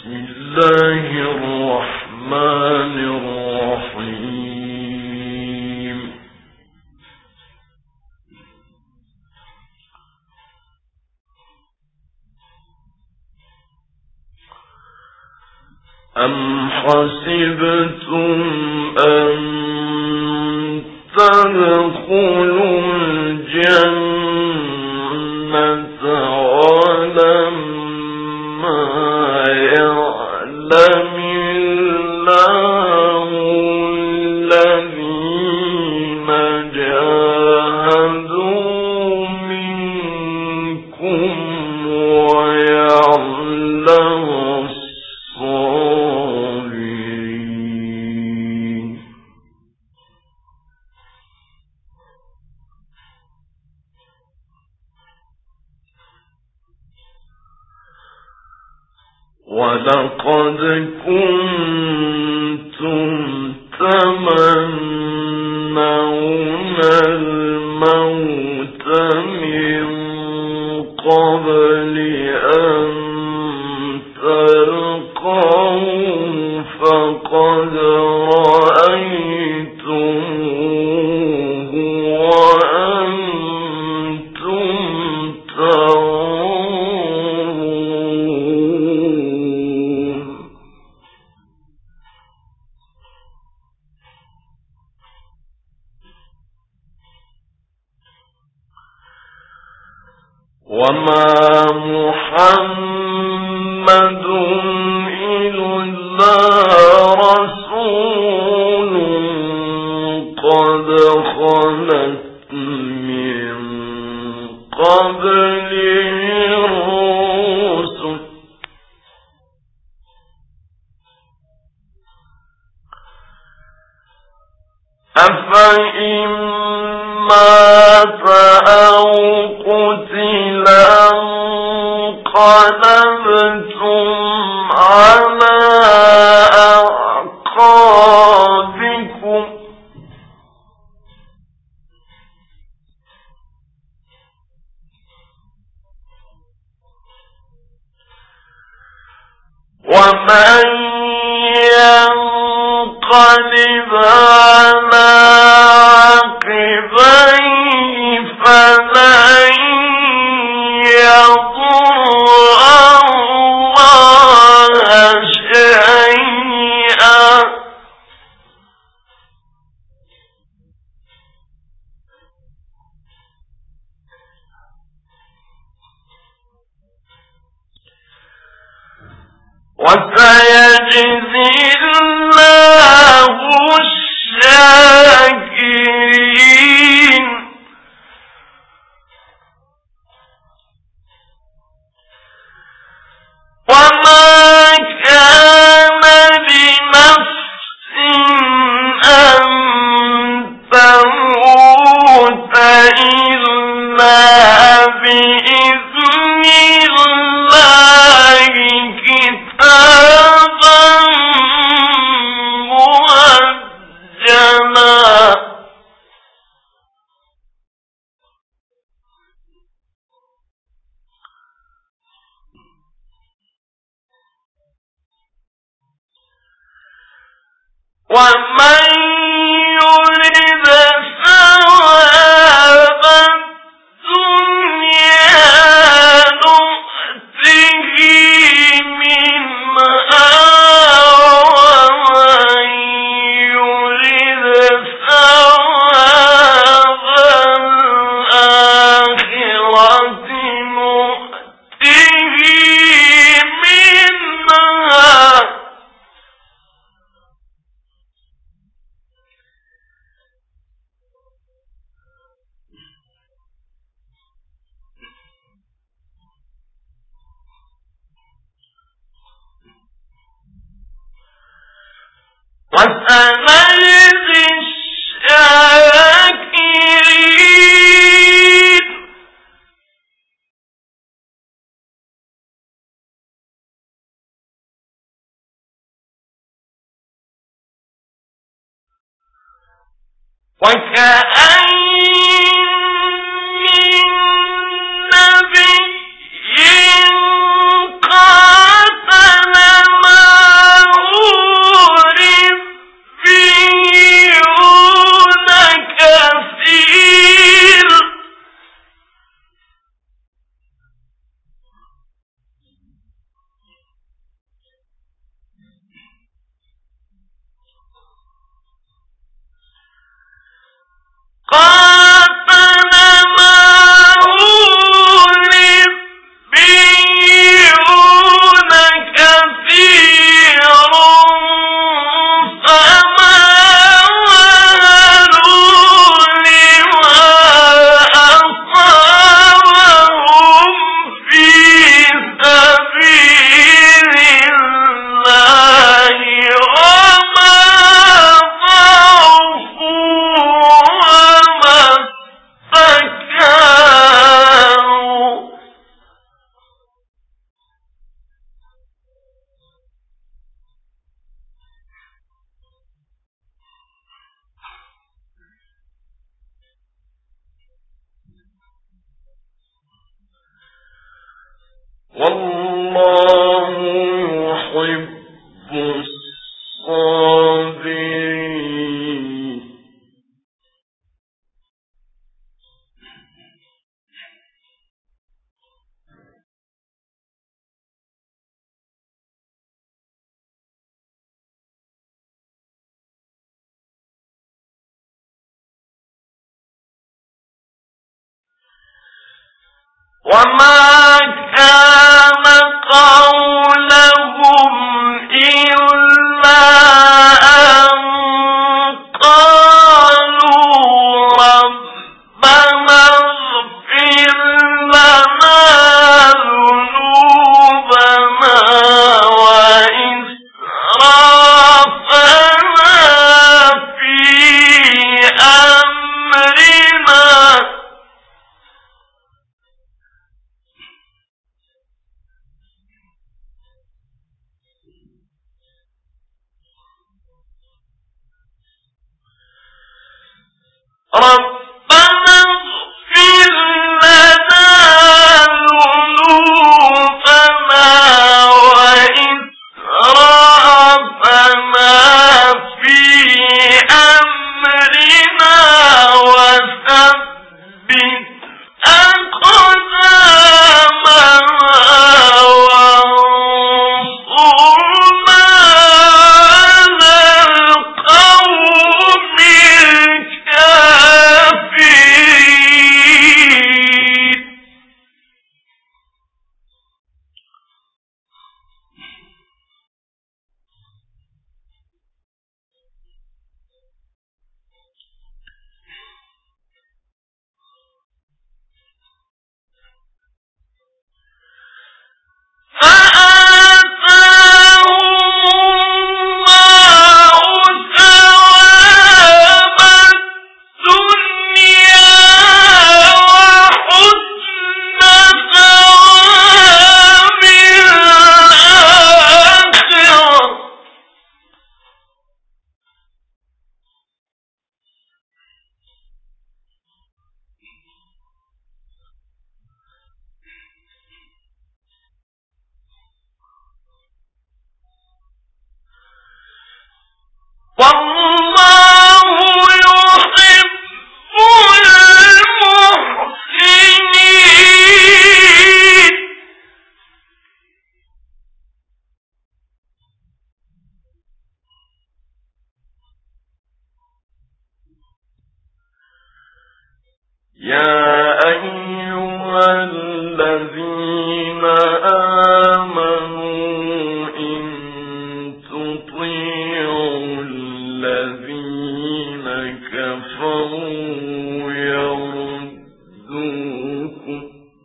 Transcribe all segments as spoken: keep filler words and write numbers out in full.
الله الرحمن الرحيم. أم حسبتم أن تدخلوا الجنة ولما يعلم الله الذين جاهدوا منكم ويعلم الصابرين. ولقد كنتم تمنون الموت من قبل أن تلقوا فقد رأيتموه وأنتم تنظرون. وما محمد إلا رسول قد خلت من قبله الرسل أفإن مات أو قتل انقلبتم على أعقابكم ومن ينقلب على عقبيه فلن يضر الله شيئا وسيجزي الله الشاكرين. وما كان لنفس أن تموت إلا بإذن الله كتابا مؤجلا. ومن يرد ثواب الدنيا نؤته منها ومن يرد ثواب الآخرة نؤته منها وسنجزي الشاكرين. وكأين من نبي قاتل والله يحب الصابرين. وما كان قولهم إلا أن قالوا ربنا اغفر لنا ذنوبنا وإسرافنا في أمرنا. ربنا اغفر لنا ذنوبنا وإسرافنا في أمرنا وثبت أقدامنا وانصرنا على القوم الكافرين. والله يحب المحسنين. يا أيها الذين آمنوا إن تطيعوا الذين كفروا يردوكم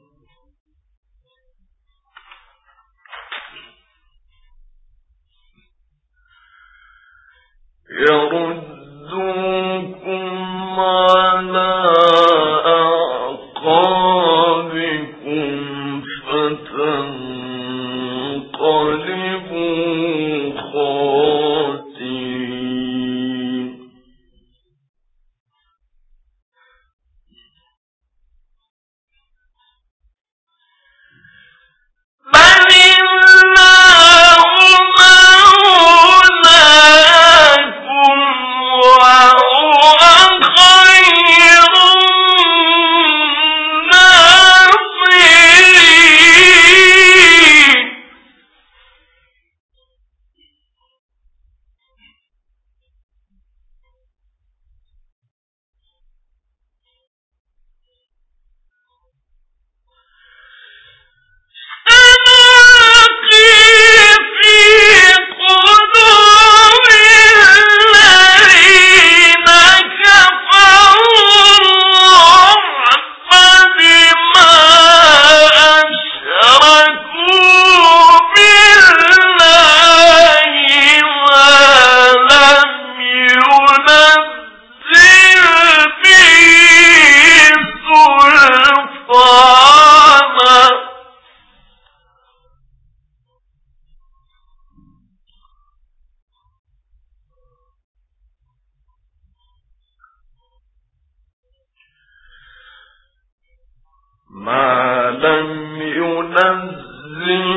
يردوكم على أعقابكم فتنقلبوا خاسرين. بل الله مولاكم مسلم